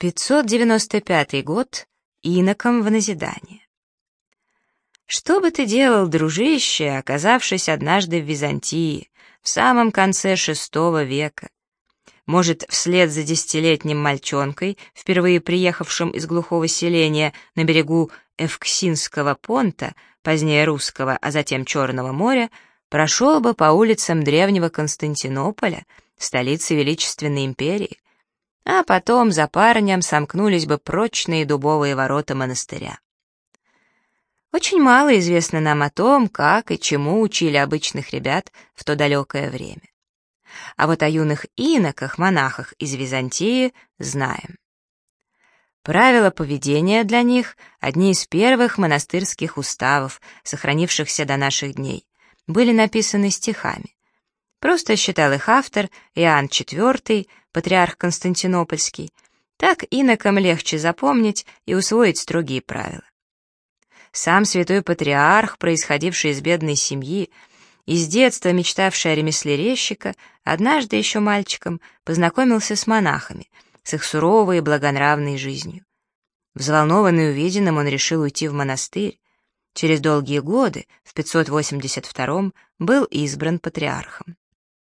595 год. Инокам в назидание. Что бы ты делал, дружище, оказавшись однажды в Византии, в самом конце VI века? Может, вслед за 10-летним мальчонкой, впервые приехавшим из глухого селения на берегу Эвксинского понта, позднее Русского, а затем Черного моря, прошел бы по улицам древнего Константинополя, столицы Величественной империи, а потом за парнем сомкнулись бы прочные дубовые ворота монастыря. Очень мало известно нам о том, как и чему учили обычных ребят в то далекое время. А вот о юных иноках, монахах из Византии знаем. Правила поведения для них — одни из первых монастырских уставов, сохранившихся до наших дней, были написаны стихами. Просто считал их автор Иоанн IV, патриарх Константинопольский. Так инокам легче запомнить и усвоить строгие правила. Сам святой патриарх, происходивший из бедной семьи, и с детства мечтавший о ремесле резчика, однажды еще мальчиком познакомился с монахами, с их суровой и благонравной жизнью. Взволнованный увиденным, он решил уйти в монастырь. Через долгие годы, в 582-м, был избран патриархом.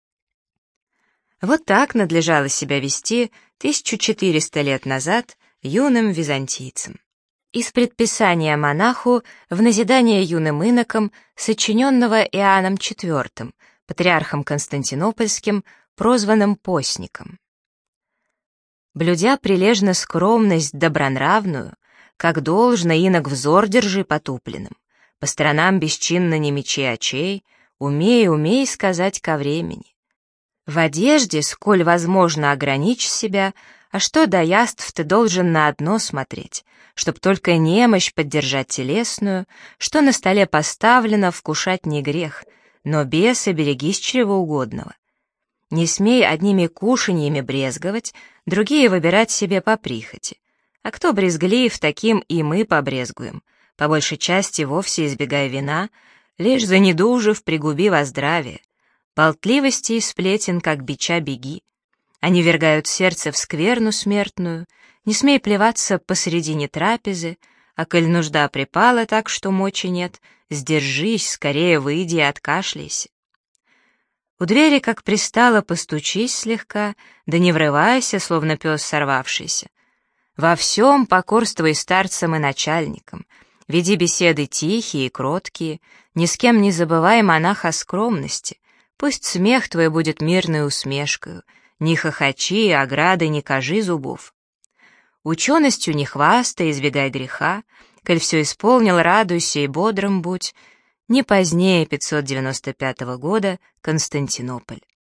Вот так надлежало себя вести 1400 лет назад юным византийцам. Из предписания монаху в назидание юным инокам, сочиненного Иоанном IV, патриархом Константинопольским, прозванным постником. Блюдя прилежно скромность добронравную, как должно, инок взор держи потупленным, по сторонам бесчинно не мечи очей, умей сказать ко времени. В одежде, сколь возможно, ограничь себя, а что до яств ты должен на одно смотреть, чтоб только немощь поддержать телесную, что на столе поставлено, вкушать не грех, но беса берегись чревоугодного. Не смей одними кушаньями брезговать, другие выбирать себе по прихоти. А кто брезглив, таким и мы побрезгуем, по большей части вовсе избегая вина, лишь занедужив, пригуби во здравие. Болтливости и сплетен, как бича, беги. Они ввергают сердце в скверну смертную, не смей плеваться посредине трапезы, а коль нужда припала так, что мочи нет, сдержись, скорее выйди и откашляйся. У двери, как пристало, постучись слегка, да не врывайся, словно пес сорвавшийся. Во всем покорствуй старцам и начальникам, веди беседы тихие и кроткие, ни с кем не забывай, монах, о скромности, пусть смех твой будет мирной усмешкою, не хохочи, ограды не кажи зубов. Ученостью не хвастай, избегай греха, коль все исполнил, радуйся и бодрым будь. Не позднее 595 года, Константинополь.